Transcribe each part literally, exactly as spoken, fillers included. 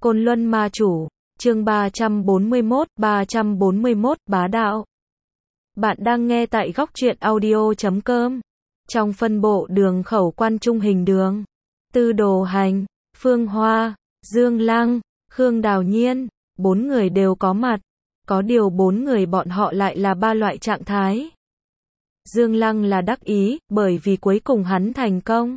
Côn Luân Ma Chủ, chương ba trăm bốn mươi mốt, ba trăm bốn mươi mốt, bá đạo. Bạn đang nghe tại góc truyện audio chấm com. Trong phân bộ đường khẩu quan trung hình đường, Tư Đồ Hành, Phương Hoa, Dương Lăng, Khương Đào Nhiên, bốn người đều có mặt. Có điều bốn người bọn họ lại là ba loại trạng thái. Dương Lăng là đắc ý, bởi vì cuối cùng hắn thành công.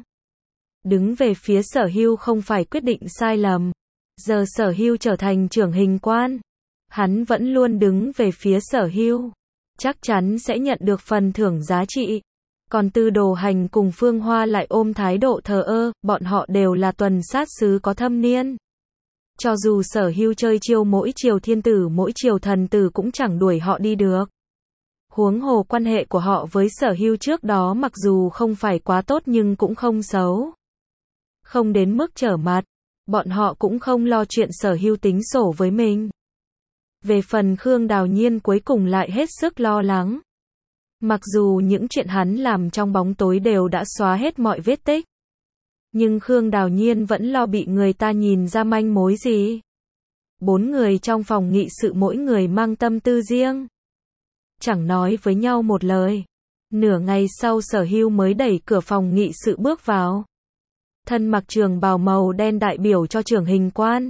Đứng về phía Sở Hưu không phải quyết định sai lầm. Giờ Sở Hưu trở thành trưởng hình quan, hắn vẫn luôn đứng về phía Sở Hưu, chắc chắn sẽ nhận được phần thưởng giá trị. Còn Tư Đồ Hành cùng Phương Hoa lại ôm thái độ thờ ơ, bọn họ đều là tuần sát sứ có thâm niên. Cho dù Sở Hưu chơi chiêu mỗi chiều thiên tử mỗi chiều thần tử cũng chẳng đuổi họ đi được. Huống hồ quan hệ của họ với Sở Hưu trước đó mặc dù không phải quá tốt nhưng cũng không xấu. Không đến mức trở mặt, bọn họ cũng không lo chuyện Sở Hưu tính sổ với mình. Về phần Khương Đào Nhiên cuối cùng lại hết sức lo lắng. Mặc dù những chuyện hắn làm trong bóng tối đều đã xóa hết mọi vết tích, nhưng Khương Đào Nhiên vẫn lo bị người ta nhìn ra manh mối gì. Bốn người trong phòng nghị sự mỗi người mang tâm tư riêng, chẳng nói với nhau một lời. Nửa ngày sau Sở Hưu mới đẩy cửa phòng nghị sự bước vào. Thân mặc trường bào màu đen đại biểu cho trưởng hình quan.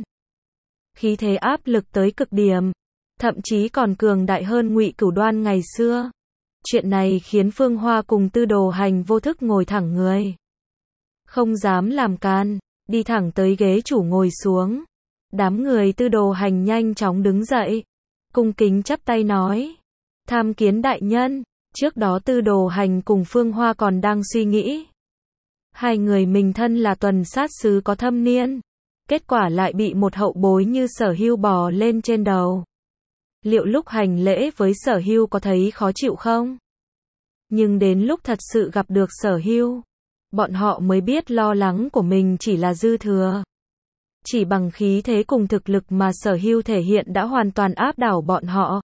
Khí thế áp lực tới cực điểm, thậm chí còn cường đại hơn Ngụy Cửu Đoan ngày xưa. Chuyện này khiến Phương Hoa cùng Tư Đồ Hành vô thức ngồi thẳng người. Không dám làm can, đi thẳng tới ghế chủ ngồi xuống. Đám người Tư Đồ Hành nhanh chóng đứng dậy, cung kính chắp tay nói: tham kiến đại nhân. Trước đó Tư Đồ Hành cùng Phương Hoa còn đang suy nghĩ, hai người mình thân là tuần sát sứ có thâm niên, kết quả lại bị một hậu bối như Sở Hưu bò lên trên đầu. Liệu lúc hành lễ với Sở Hưu có thấy khó chịu không? Nhưng đến lúc thật sự gặp được Sở Hưu, bọn họ mới biết lo lắng của mình chỉ là dư thừa. Chỉ bằng khí thế cùng thực lực mà Sở Hưu thể hiện đã hoàn toàn áp đảo bọn họ.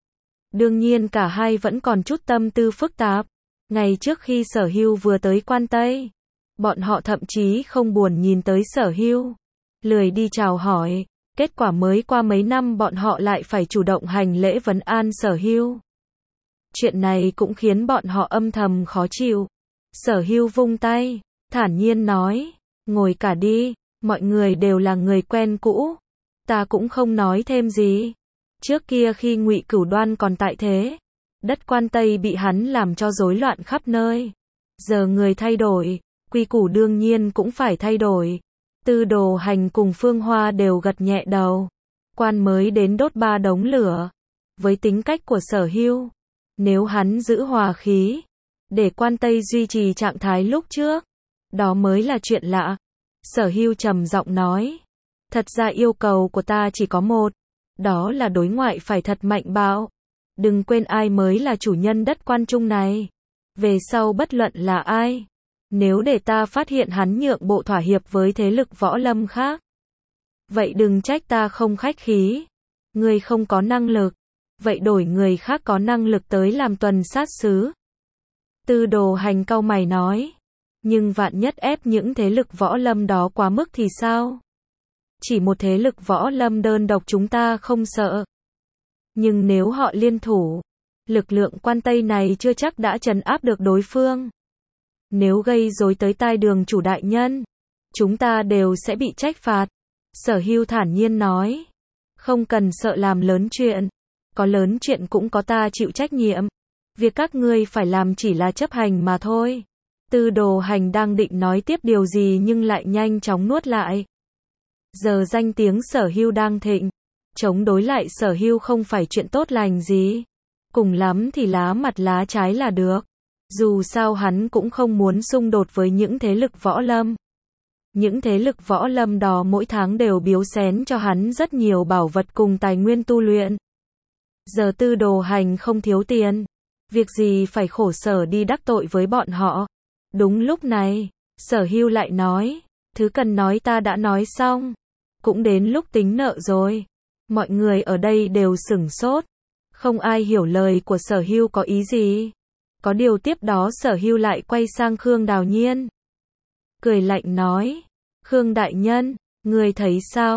Đương nhiên cả hai vẫn còn chút tâm tư phức tạp. Ngày trước khi Sở Hưu vừa tới Quan Tây, bọn họ thậm chí không buồn nhìn tới Sở Hưu, lười đi chào hỏi. Kết quả mới qua mấy năm bọn họ lại phải chủ động hành lễ vấn an Sở Hưu. Chuyện này cũng khiến bọn họ âm thầm khó chịu. Sở Hưu vung tay, thản nhiên nói: ngồi cả đi, mọi người đều là người quen cũ. Ta cũng không nói thêm gì. Trước kia khi Ngụy Cửu Đoan còn tại thế, đất Quan Tây bị hắn làm cho rối loạn khắp nơi. Giờ người thay đổi, quy củ đương nhiên cũng phải thay đổi. Tư Đồ Hành cùng Phương Hoa đều gật nhẹ đầu. Quan mới đến đốt ba đống lửa. Với tính cách của Sở Hưu, nếu hắn giữ hòa khí, để Quan Tây duy trì trạng thái lúc trước, đó mới là chuyện lạ. Sở Hưu trầm giọng nói: thật ra yêu cầu của ta chỉ có một, đó là đối ngoại phải thật mạnh bạo. Đừng quên ai mới là chủ nhân đất Quan Trung này. Về sau bất luận là ai, nếu để ta phát hiện hắn nhượng bộ thỏa hiệp với thế lực võ lâm khác, vậy đừng trách ta không khách khí. Ngươi không có năng lực, vậy đổi người khác có năng lực tới làm tuần sát sứ. Tư Đồ Hành cau mày nói: nhưng vạn nhất ép những thế lực võ lâm đó quá mức thì sao? Chỉ một thế lực võ lâm đơn độc chúng ta không sợ. Nhưng nếu họ liên thủ, lực lượng Quan Tây này chưa chắc đã trấn áp được đối phương. Nếu gây rối tới tai đường chủ đại nhân, chúng ta đều sẽ bị trách phạt. Sở Hưu thản nhiên nói: không cần sợ làm lớn chuyện. Có lớn chuyện cũng có ta chịu trách nhiệm. Việc các ngươi phải làm chỉ là chấp hành mà thôi. Tư Đồ Hành đang định nói tiếp điều gì nhưng lại nhanh chóng nuốt lại. Giờ danh tiếng Sở Hưu đang thịnh, chống đối lại Sở Hưu không phải chuyện tốt lành gì. Cùng lắm thì lá mặt lá trái là được. Dù sao hắn cũng không muốn xung đột với những thế lực võ lâm. Những thế lực võ lâm đó mỗi tháng đều biếu xén cho hắn rất nhiều bảo vật cùng tài nguyên tu luyện. Giờ Tư Đồ Hành không thiếu tiền, việc gì phải khổ sở đi đắc tội với bọn họ. Đúng lúc này, Sở Hưu lại nói: thứ cần nói ta đã nói xong, cũng đến lúc tính nợ rồi. Mọi người ở đây đều sửng sốt, không ai hiểu lời của Sở Hưu có ý gì. Có điều tiếp đó Sở Hưu lại quay sang Khương Đào Nhiên, cười lạnh nói: Khương đại nhân, người thấy sao?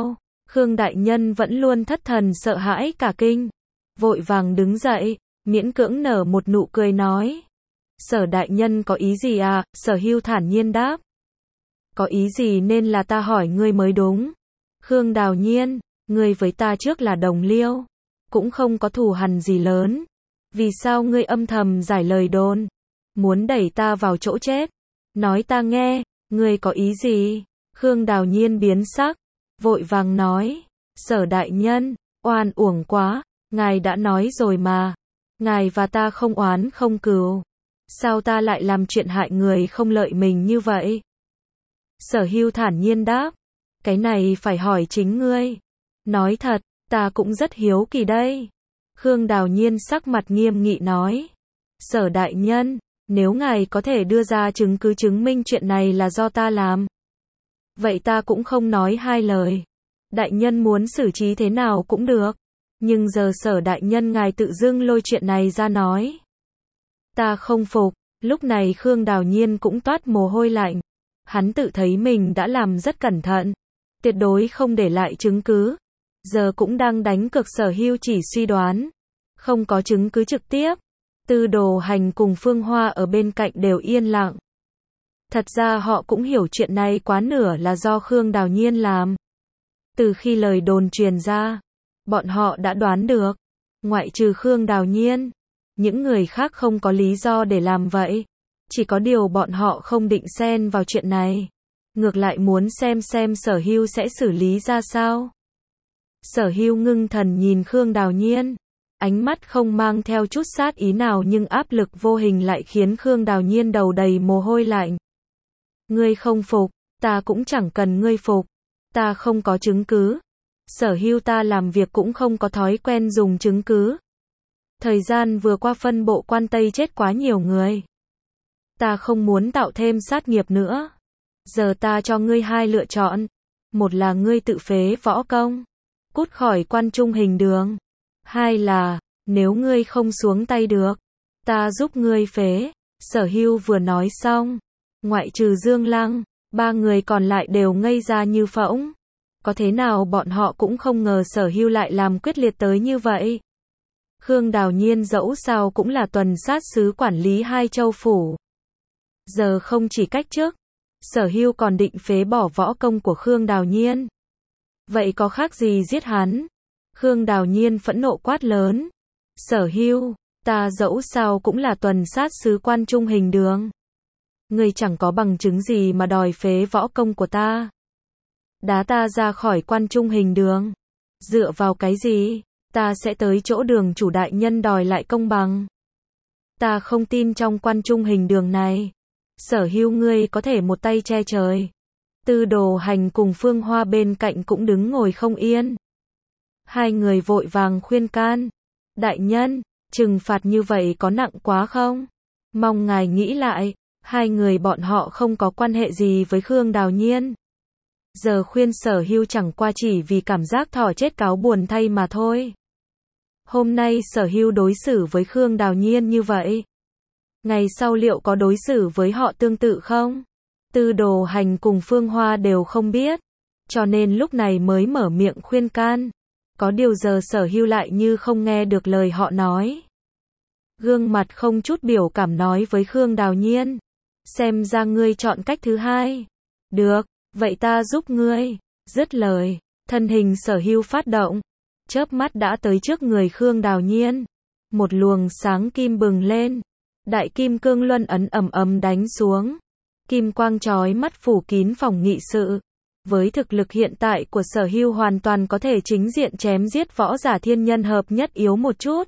Khương đại nhân vẫn luôn thất thần sợ hãi cả kinh, vội vàng đứng dậy, miễn cưỡng nở một nụ cười nói. Sở đại nhân có ý gì à? Sở Hưu thản nhiên đáp. Có ý gì nên là ta hỏi ngươi mới đúng. Khương Đào Nhiên, ngươi với ta trước là đồng liêu, cũng không có thù hằn gì lớn. Vì sao ngươi âm thầm giải lời đồn, muốn đẩy ta vào chỗ chết? Nói ta nghe, ngươi có ý gì? Khương Đào Nhiên biến sắc, vội vàng nói. Sở đại nhân, oan uổng quá, ngài đã nói rồi mà. Ngài và ta không oán không cừu. Sao ta lại làm chuyện hại người không lợi mình như vậy? Sở Hưu thản nhiên đáp. Cái này phải hỏi chính ngươi. Nói thật, ta cũng rất hiếu kỳ đây. Khương Đào Nhiên sắc mặt nghiêm nghị nói. Sở đại nhân, nếu ngài có thể đưa ra chứng cứ chứng minh chuyện này là do ta làm, vậy ta cũng không nói hai lời. Đại nhân muốn xử trí thế nào cũng được. Nhưng giờ sở đại nhân ngài tự dưng lôi chuyện này ra nói. Ta không phục. Lúc này Khương Đào Nhiên cũng toát mồ hôi lạnh. Hắn tự thấy mình đã làm rất cẩn thận, tuyệt đối không để lại chứng cứ. Giờ cũng đang đánh cược Sở Hưu chỉ suy đoán, không có chứng cứ trực tiếp. Tư Đồ Hành cùng Phương Hoa ở bên cạnh đều yên lặng. Thật ra họ cũng hiểu chuyện này quá nửa là do Khương Đào Nhiên làm. Từ khi lời đồn truyền ra, bọn họ đã đoán được, ngoại trừ Khương Đào Nhiên, những người khác không có lý do để làm vậy. Chỉ có điều bọn họ không định xen vào chuyện này, ngược lại muốn xem xem Sở Hưu sẽ xử lý ra sao. Sở Hưu ngưng thần nhìn Khương Đào Nhiên, ánh mắt không mang theo chút sát ý nào nhưng áp lực vô hình lại khiến Khương Đào Nhiên đầu đầy mồ hôi lạnh. Ngươi không phục, ta cũng chẳng cần ngươi phục. Ta không có chứng cứ. Sở Hưu ta làm việc cũng không có thói quen dùng chứng cứ. Thời gian vừa qua phân bộ quan Tây chết quá nhiều người. Ta không muốn tạo thêm sát nghiệp nữa. Giờ ta cho ngươi hai lựa chọn. Một là ngươi tự phế võ công, cút khỏi quan trung hình đường. Hai là, nếu ngươi không xuống tay được, ta giúp ngươi phế. Sở Hưu vừa nói xong, ngoại trừ Dương Lăng, ba người còn lại đều ngây ra như phỗng. Có thế nào bọn họ cũng không ngờ Sở Hưu lại làm quyết liệt tới như vậy. Khương Đào Nhiên dẫu sao cũng là tuần sát sứ quản lý hai châu phủ. Giờ không chỉ cách chức, Sở Hưu còn định phế bỏ võ công của Khương Đào Nhiên. Vậy có khác gì giết hắn? Khương Đào Nhiên phẫn nộ quát lớn. Sở Hưu, ta dẫu sao cũng là tuần sát sứ quan trung hình đường. Ngươi chẳng có bằng chứng gì mà đòi phế võ công của ta. Đá ta ra khỏi quan trung hình đường. Dựa vào cái gì? Ta sẽ tới chỗ đường chủ đại nhân đòi lại công bằng. Ta không tin trong quan trung hình đường này. Sở Hưu ngươi có thể một tay che trời. Tư Đồ Hành cùng Phương Hoa bên cạnh cũng đứng ngồi không yên. Hai người vội vàng khuyên can. Đại nhân, trừng phạt như vậy có nặng quá không? Mong ngài nghĩ lại, hai người bọn họ không có quan hệ gì với Khương Đào Nhiên. Giờ khuyên Sở Hưu chẳng qua chỉ vì cảm giác thỏ chết cáo buồn thay mà thôi. Hôm nay Sở Hưu đối xử với Khương Đào Nhiên như vậy, ngày sau liệu có đối xử với họ tương tự không? Tư Đồ Hành cùng Phương Hoa đều không biết, cho nên lúc này mới mở miệng khuyên can. Có điều giờ Sở Hưu lại như không nghe được lời họ nói. Gương mặt không chút biểu cảm nói với Khương Đào Nhiên. Xem ra ngươi chọn cách thứ hai. Được, vậy ta giúp ngươi. Dứt lời, thân hình Sở Hưu phát động, chớp mắt đã tới trước người Khương Đào Nhiên. Một luồng sáng kim bừng lên, đại kim cương luân ấn ầm ầm đánh xuống. Kim quang chói mắt phủ kín phòng nghị sự. Với thực lực hiện tại của Sở Hưu hoàn toàn có thể chính diện chém giết võ giả thiên nhân hợp nhất yếu một chút.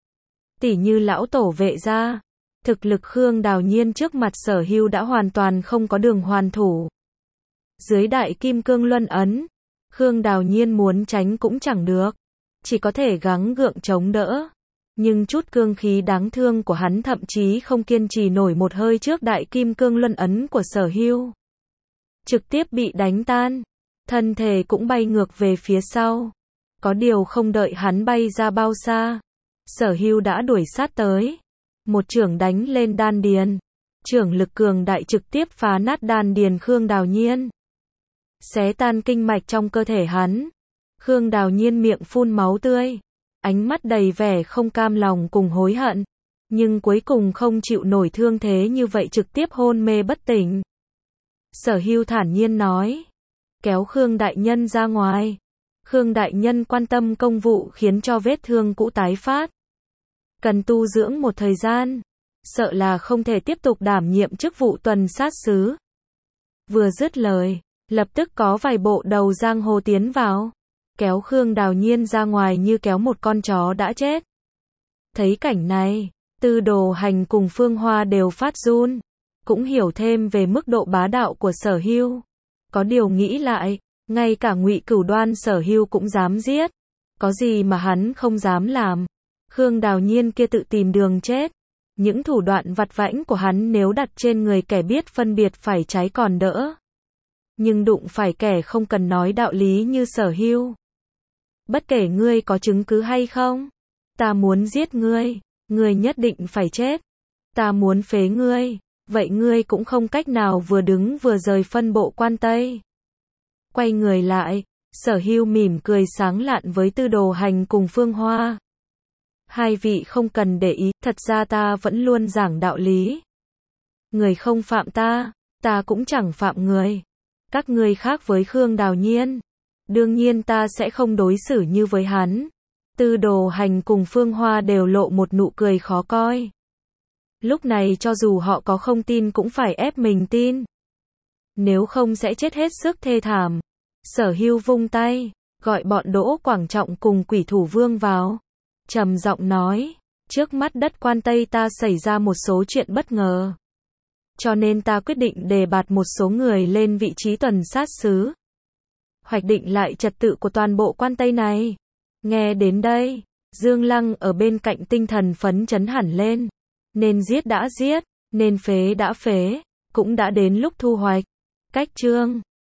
Tỉ như lão tổ Vệ gia. Thực lực Khương Đào Nhiên trước mặt Sở Hưu đã hoàn toàn không có đường hoàn thủ. Dưới đại kim cương luân ấn, Khương Đào Nhiên muốn tránh cũng chẳng được, chỉ có thể gắng gượng chống đỡ. Nhưng chút cương khí đáng thương của hắn thậm chí không kiên trì nổi một hơi trước đại kim cương luân ấn của Sở Hưu. Trực tiếp bị đánh tan, thân thể cũng bay ngược về phía sau. Có điều không đợi hắn bay ra bao xa, Sở Hưu đã đuổi sát tới. Một chưởng đánh lên đan điền. Chưởng lực cường đại trực tiếp phá nát đan điền Khương Đào Nhiên, xé tan kinh mạch trong cơ thể hắn. Khương Đào Nhiên miệng phun máu tươi, ánh mắt đầy vẻ không cam lòng cùng hối hận, nhưng cuối cùng không chịu nổi thương thế như vậy trực tiếp hôn mê bất tỉnh. Sở Hưu thản nhiên nói, kéo Khương đại nhân ra ngoài. Khương đại nhân quan tâm công vụ khiến cho vết thương cũ tái phát, cần tu dưỡng một thời gian, sợ là không thể tiếp tục đảm nhiệm chức vụ tuần sát sứ. Vừa dứt lời, lập tức có vài bộ đầu giang hồ tiến vào, kéo Khương Đào Nhiên ra ngoài như kéo một con chó đã chết. Thấy cảnh này, Tư Đồ Hành cùng Phương Hoa đều phát run, cũng hiểu thêm về mức độ bá đạo của Sở Hưu. Có điều nghĩ lại, ngay cả Ngụy Cửu Đoan Sở Hưu cũng dám giết, có gì mà hắn không dám làm. Khương Đào Nhiên kia tự tìm đường chết, những thủ đoạn vặt vãnh của hắn nếu đặt trên người kẻ biết phân biệt phải trái còn đỡ, nhưng đụng phải kẻ không cần nói đạo lý như Sở Hưu, bất kể ngươi có chứng cứ hay không, ta muốn giết ngươi, ngươi nhất định phải chết. Ta muốn phế ngươi, vậy ngươi cũng không cách nào vừa đứng vừa rời phân bộ quan Tây. Quay người lại, Sở Hưu mỉm cười sáng lạn với Tư Đồ Hành cùng Phương Hoa. Hai vị không cần để ý, thật ra ta vẫn luôn giảng đạo lý. Người không phạm ta, ta cũng chẳng phạm người. Các ngươi khác với Khương Đào Nhiên, đương nhiên ta sẽ không đối xử như với hắn. Tư Đồ Hành cùng Phương Hoa đều lộ một nụ cười khó coi. Lúc này cho dù họ có không tin cũng phải ép mình tin, nếu không sẽ chết hết sức thê thảm. Sở Hưu vung tay, gọi bọn Đỗ Quảng Trọng cùng Quỷ Thủ Vương vào, trầm giọng nói, trước mắt đất quan Tây ta xảy ra một số chuyện bất ngờ, cho nên ta quyết định đề bạt một số người lên vị trí tuần sát sứ, hoạch định lại trật tự của toàn bộ quan Tây này. Nghe đến đây, Dương Lăng ở bên cạnh tinh thần phấn chấn hẳn lên. Nên giết đã giết, nên phế đã phế, cũng đã đến lúc thu hoạch. Cách chương